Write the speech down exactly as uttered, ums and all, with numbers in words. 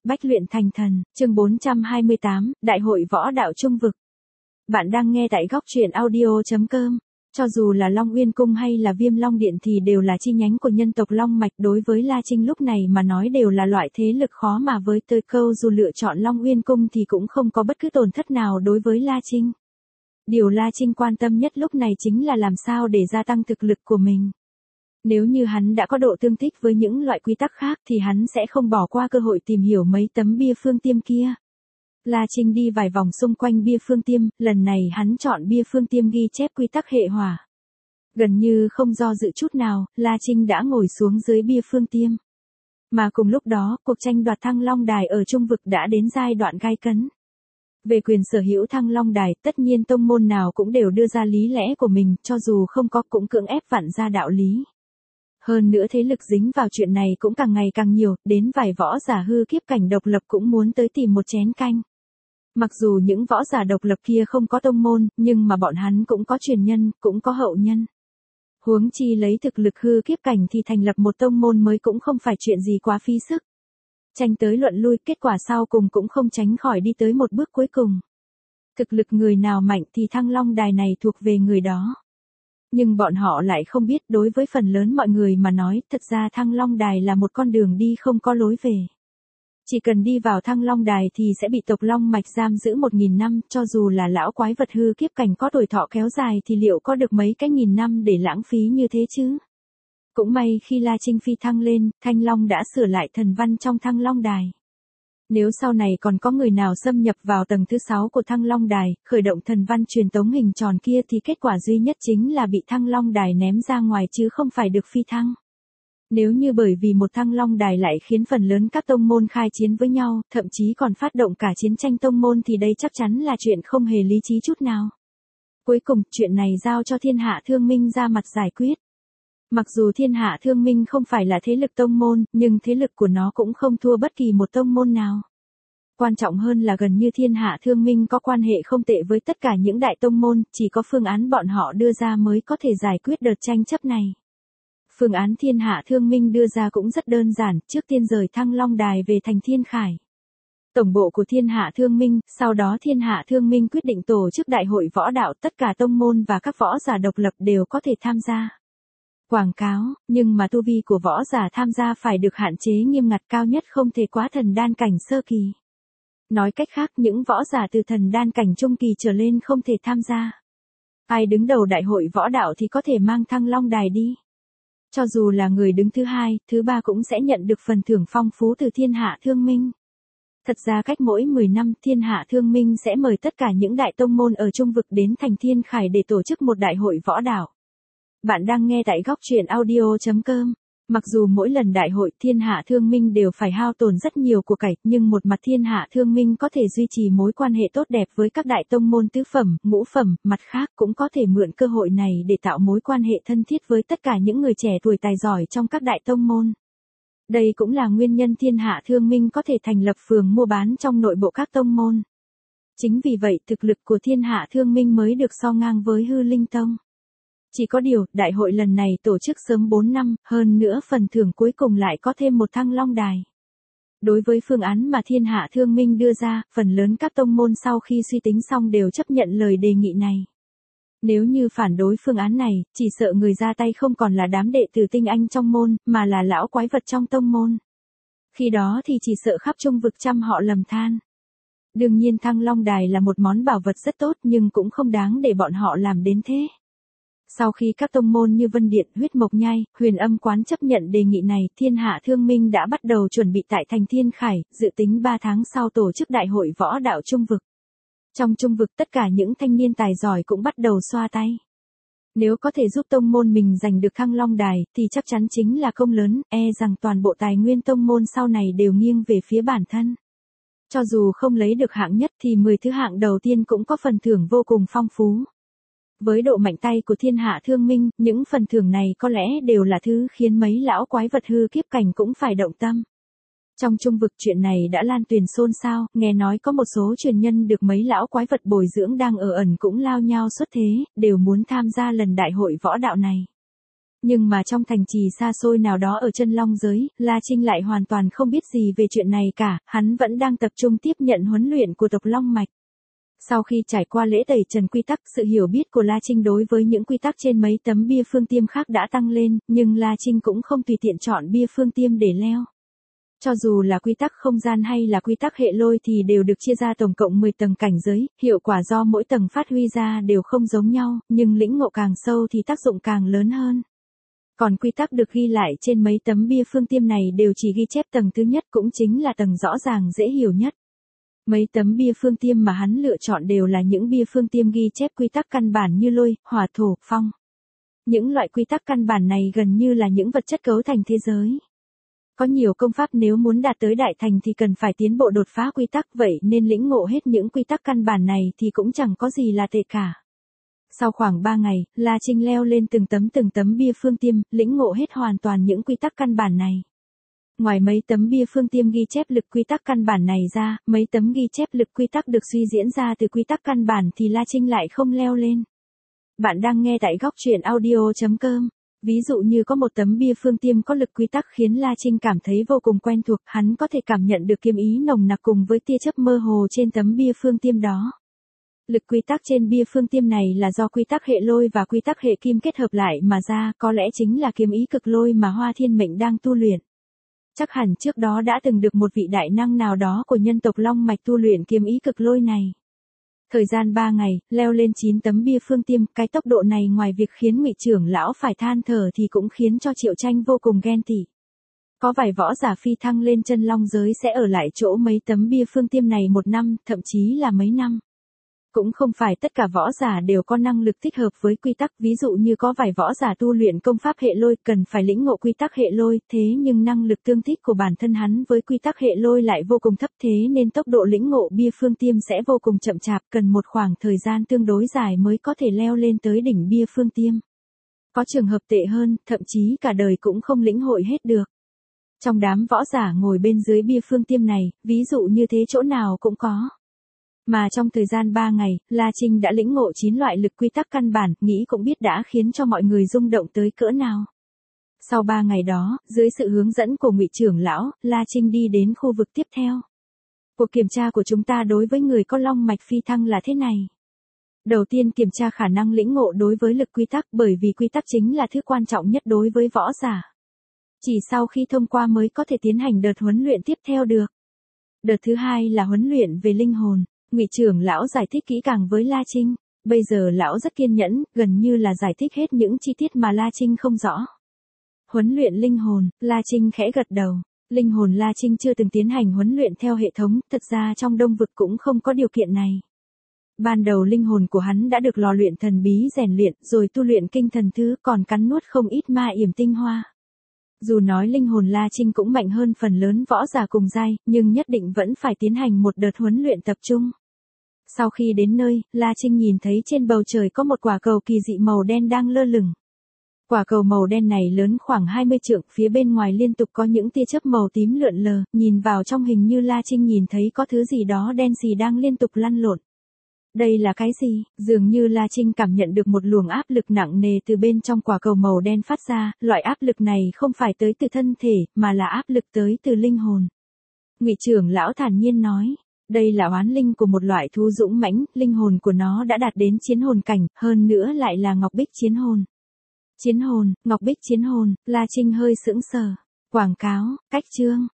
Bách luyện thành thần, chương bốn trăm hai mươi tám, Đại hội võ đạo trung vực. Bạn đang nghe tại góc truyện audio chấm com. Cho dù là Long Uyên Cung hay là Viêm Long Điện thì đều là chi nhánh của nhân tộc Long Mạch, đối với La Trinh lúc này mà nói đều là loại thế lực khó mà với tới câu dù lựa chọn Long Uyên Cung thì cũng không có bất cứ tổn thất nào đối với La Trinh. Điều La Trinh quan tâm nhất lúc này chính là làm sao để gia tăng thực lực của mình. Nếu như hắn đã có độ tương thích với những loại quy tắc khác thì hắn sẽ không bỏ qua cơ hội tìm hiểu mấy tấm bia phương tiêm kia. La Trinh đi vài vòng xung quanh bia phương tiêm, lần này hắn chọn bia phương tiêm ghi chép quy tắc hệ hỏa. Gần như không do dự chút nào, La Trinh đã ngồi xuống dưới bia phương tiêm. Mà cùng lúc đó, cuộc tranh đoạt Thăng Long Đài ở trung vực đã đến giai đoạn gay cấn. Về quyền sở hữu Thăng Long Đài, tất nhiên tông môn nào cũng đều đưa ra lý lẽ của mình, cho dù không có cũng cưỡng ép vặn ra đạo lý. Hơn nữa thế lực dính vào chuyện này cũng càng ngày càng nhiều, đến vài võ giả hư kiếp cảnh độc lập cũng muốn tới tìm một chén canh. Mặc dù những võ giả độc lập kia không có tông môn, nhưng mà bọn hắn cũng có truyền nhân, cũng có hậu nhân. Huống chi lấy thực lực hư kiếp cảnh thì thành lập một tông môn mới cũng không phải chuyện gì quá phí sức. Tranh tới luận lui, kết quả sau cùng cũng không tránh khỏi đi tới một bước cuối cùng. Thực lực người nào mạnh thì Thăng Long Đài này thuộc về người đó. Nhưng bọn họ lại không biết, đối với phần lớn mọi người mà nói, thật ra Thăng Long Đài là một con đường đi không có lối về. Chỉ cần đi vào Thăng Long Đài thì sẽ bị tộc Long Mạch giam giữ một nghìn năm, cho dù là lão quái vật hư kiếp cảnh có tuổi thọ kéo dài thì liệu có được mấy cái nghìn năm để lãng phí như thế chứ? Cũng may khi La Trinh phi thăng lên, Thanh Long đã sửa lại thần văn trong Thăng Long Đài. Nếu sau này còn có người nào xâm nhập vào tầng thứ sáu của Thăng Long Đài, khởi động thần văn truyền tống hình tròn kia thì kết quả duy nhất chính là bị Thăng Long Đài ném ra ngoài chứ không phải được phi thăng. Nếu như bởi vì một Thăng Long Đài lại khiến phần lớn các tông môn khai chiến với nhau, thậm chí còn phát động cả chiến tranh tông môn thì đây chắc chắn là chuyện không hề lý trí chút nào. Cuối cùng, chuyện này giao cho Thiên Hạ Thương Minh ra mặt giải quyết. Mặc dù Thiên Hạ Thương Minh không phải là thế lực tông môn, nhưng thế lực của nó cũng không thua bất kỳ một tông môn nào. Quan trọng hơn là gần như Thiên Hạ Thương Minh có quan hệ không tệ với tất cả những đại tông môn, chỉ có phương án bọn họ đưa ra mới có thể giải quyết đợt tranh chấp này. Phương án Thiên Hạ Thương Minh đưa ra cũng rất đơn giản, trước tiên rời Thăng Long Đài về thành Thiên Khải. Tổng bộ của Thiên Hạ Thương Minh, sau đó Thiên Hạ Thương Minh quyết định tổ chức đại hội võ đạo, tất cả tông môn và các võ giả độc lập đều có thể tham gia. Quảng cáo, nhưng mà tu vi của võ giả tham gia phải được hạn chế nghiêm ngặt, cao nhất không thể quá thần đan cảnh sơ kỳ. Nói cách khác, những võ giả từ thần đan cảnh trung kỳ trở lên không thể tham gia. Ai đứng đầu đại hội võ đạo thì có thể mang Thăng Long Đài đi. Cho dù là người đứng thứ hai, thứ ba cũng sẽ nhận được phần thưởng phong phú từ Thiên Hạ Thương Minh. Thật ra cách mỗi mười năm, Thiên Hạ Thương Minh sẽ mời tất cả những đại tông môn ở trung vực đến thành Thiên Khải để tổ chức một đại hội võ đạo. Bạn đang nghe tại góc truyện audio chấm com. Mặc dù mỗi lần đại hội Thiên Hạ Thương Minh đều phải hao tổn rất nhiều của cải, nhưng một mặt Thiên Hạ Thương Minh có thể duy trì mối quan hệ tốt đẹp với các đại tông môn tứ phẩm, ngũ phẩm, mặt khác cũng có thể mượn cơ hội này để tạo mối quan hệ thân thiết với tất cả những người trẻ tuổi tài giỏi trong các đại tông môn. Đây cũng là nguyên nhân Thiên Hạ Thương Minh có thể thành lập phường mua bán trong nội bộ các tông môn. Chính vì vậy thực lực của Thiên Hạ Thương Minh mới được so ngang với Hư Linh Tông. Chỉ có điều, đại hội lần này tổ chức sớm bốn năm, hơn nữa phần thưởng cuối cùng lại có thêm một Thăng Long Đài. Đối với phương án mà Thiên Hạ Thương Minh đưa ra, phần lớn các tông môn sau khi suy tính xong đều chấp nhận lời đề nghị này. Nếu như phản đối phương án này, chỉ sợ người ra tay không còn là đám đệ tử tinh anh trong môn, mà là lão quái vật trong tông môn. Khi đó thì chỉ sợ khắp trung vực trăm họ lầm than. Đương nhiên Thăng Long Đài là một món bảo vật rất tốt nhưng cũng không đáng để bọn họ làm đến thế. Sau khi các tông môn như Vân Điện, Huyết Mộc Nhai, Huyền Âm Quán chấp nhận đề nghị này, Thiên Hạ Thương Minh đã bắt đầu chuẩn bị tại thành Thiên Khải, dự tính ba tháng sau tổ chức đại hội võ đạo trung vực. Trong trung vực tất cả những thanh niên tài giỏi cũng bắt đầu xoa tay. Nếu có thể giúp tông môn mình giành được Thăng Long Đài thì chắc chắn chính là công lớn, e rằng toàn bộ tài nguyên tông môn sau này đều nghiêng về phía bản thân. Cho dù không lấy được hạng nhất thì mười thứ hạng đầu tiên cũng có phần thưởng vô cùng phong phú. Với độ mạnh tay của Thiên Hạ Thương Minh, những phần thưởng này có lẽ đều là thứ khiến mấy lão quái vật hư kiếp cảnh cũng phải động tâm. Trong trung vực chuyện này đã lan truyền xôn xao, nghe nói có một số truyền nhân được mấy lão quái vật bồi dưỡng đang ở ẩn cũng lao nhau xuất thế, đều muốn tham gia lần đại hội võ đạo này. Nhưng mà trong thành trì xa xôi nào đó ở chân long giới, La Trinh lại hoàn toàn không biết gì về chuyện này cả, hắn vẫn đang tập trung tiếp nhận huấn luyện của tộc Long Mạch. Sau khi trải qua lễ tẩy trần quy tắc, sự hiểu biết của La Trinh đối với những quy tắc trên mấy tấm bia phương tiêm khác đã tăng lên, nhưng La Trinh cũng không tùy tiện chọn bia phương tiêm để leo. Cho dù là quy tắc không gian hay là quy tắc hệ lôi thì đều được chia ra tổng cộng mười tầng cảnh giới, hiệu quả do mỗi tầng phát huy ra đều không giống nhau, nhưng lĩnh ngộ càng sâu thì tác dụng càng lớn hơn. Còn quy tắc được ghi lại trên mấy tấm bia phương tiêm này đều chỉ ghi chép tầng thứ nhất, cũng chính là tầng rõ ràng dễ hiểu nhất. Mấy tấm bia phương tiêm mà hắn lựa chọn đều là những bia phương tiêm ghi chép quy tắc căn bản như lôi, hỏa, thổ, phong. Những loại quy tắc căn bản này gần như là những vật chất cấu thành thế giới. Có nhiều công pháp nếu muốn đạt tới đại thành thì cần phải tiến bộ đột phá quy tắc, vậy nên lĩnh ngộ hết những quy tắc căn bản này thì cũng chẳng có gì là tệ cả. Sau khoảng ba ngày, La Trinh leo lên từng tấm từng tấm bia phương tiêm, lĩnh ngộ hết hoàn toàn những quy tắc căn bản này. Ngoài mấy tấm bia phương tiêm ghi chép lực quy tắc căn bản này ra, mấy tấm ghi chép lực quy tắc được suy diễn ra từ quy tắc căn bản thì La Trinh lại không leo lên. Bạn đang nghe tại góc truyện audio chấm com. Ví dụ như có một tấm bia phương tiêm có lực quy tắc khiến La Trinh cảm thấy vô cùng quen thuộc, hắn có thể cảm nhận được kiếm ý nồng nặc cùng với tia chớp mơ hồ trên tấm bia phương tiêm đó. Lực quy tắc trên bia phương tiêm này là do quy tắc hệ lôi và quy tắc hệ kim kết hợp lại mà ra, có lẽ chính là kiếm ý cực lôi mà Hoa Thiên Mệnh đang tu luyện. Chắc hẳn trước đó đã từng được một vị đại năng nào đó của nhân tộc Long Mạch tu luyện kiếm ý cực lôi này. Thời gian ba ngày, leo lên chín tấm bia phương tiêm, cái tốc độ này ngoài việc khiến Ngụy trưởng lão phải than thở thì cũng khiến cho Triệu Tranh vô cùng ghen tị. Có vài võ giả phi thăng lên chân long giới sẽ ở lại chỗ mấy tấm bia phương tiêm này một năm, thậm chí là mấy năm. Cũng không phải tất cả võ giả đều có năng lực thích hợp với quy tắc, ví dụ như có vài võ giả tu luyện công pháp hệ lôi cần phải lĩnh ngộ quy tắc hệ lôi, thế nhưng năng lực tương thích của bản thân hắn với quy tắc hệ lôi lại vô cùng thấp, thế nên tốc độ lĩnh ngộ bia phương tiêm sẽ vô cùng chậm chạp, cần một khoảng thời gian tương đối dài mới có thể leo lên tới đỉnh bia phương tiêm. Có trường hợp tệ hơn, thậm chí cả đời cũng không lĩnh hội hết được. Trong đám võ giả ngồi bên dưới bia phương tiêm này, ví dụ như thế chỗ nào cũng có. Mà trong thời gian ba ngày, La Trinh đã lĩnh ngộ chín loại lực quy tắc căn bản, nghĩ cũng biết đã khiến cho mọi người rung động tới cỡ nào. Sau ba ngày đó, dưới sự hướng dẫn của Ngụy trưởng lão, La Trinh đi đến khu vực tiếp theo. Cuộc kiểm tra của chúng ta đối với người có long mạch phi thăng là thế này. Đầu tiên kiểm tra khả năng lĩnh ngộ đối với lực quy tắc, bởi vì quy tắc chính là thứ quan trọng nhất đối với võ giả. Chỉ sau khi thông qua mới có thể tiến hành đợt huấn luyện tiếp theo được. Đợt thứ hai là huấn luyện về linh hồn. Ngụy trưởng lão giải thích kỹ càng với La Trinh. Bây giờ lão rất kiên nhẫn, gần như là giải thích hết những chi tiết mà La Trinh không rõ. Huấn luyện linh hồn, La Trinh khẽ gật đầu. Linh hồn La Trinh chưa từng tiến hành huấn luyện theo hệ thống, thật ra trong Đông vực cũng không có điều kiện này. Ban đầu linh hồn của hắn đã được lò luyện thần bí rèn luyện, rồi tu luyện kinh thần thứ, còn cắn nuốt không ít ma yểm tinh hoa. Dù nói linh hồn La Trinh cũng mạnh hơn phần lớn võ giả cùng giai, nhưng nhất định vẫn phải tiến hành một đợt huấn luyện tập trung. Sau khi đến nơi, La Trinh nhìn thấy trên bầu trời có một quả cầu kỳ dị màu đen đang lơ lửng. Quả cầu màu đen này lớn khoảng hai mươi trượng, phía bên ngoài liên tục có những tia chớp màu tím lượn lờ, nhìn vào trong hình như La Trinh nhìn thấy có thứ gì đó đen xì đang liên tục lăn lộn. Đây là cái gì? Dường như La Trinh cảm nhận được một luồng áp lực nặng nề từ bên trong quả cầu màu đen phát ra, loại áp lực này không phải tới từ thân thể, mà là áp lực tới từ linh hồn. Ngụy trưởng lão thản nhiên nói, đây là oán linh của một loại thú dũng mãnh, linh hồn của nó đã đạt đến chiến hồn cảnh, hơn nữa lại là ngọc bích chiến hồn. Chiến hồn, ngọc bích chiến hồn, La Trinh hơi sững sờ. Quảng cáo, cách chương.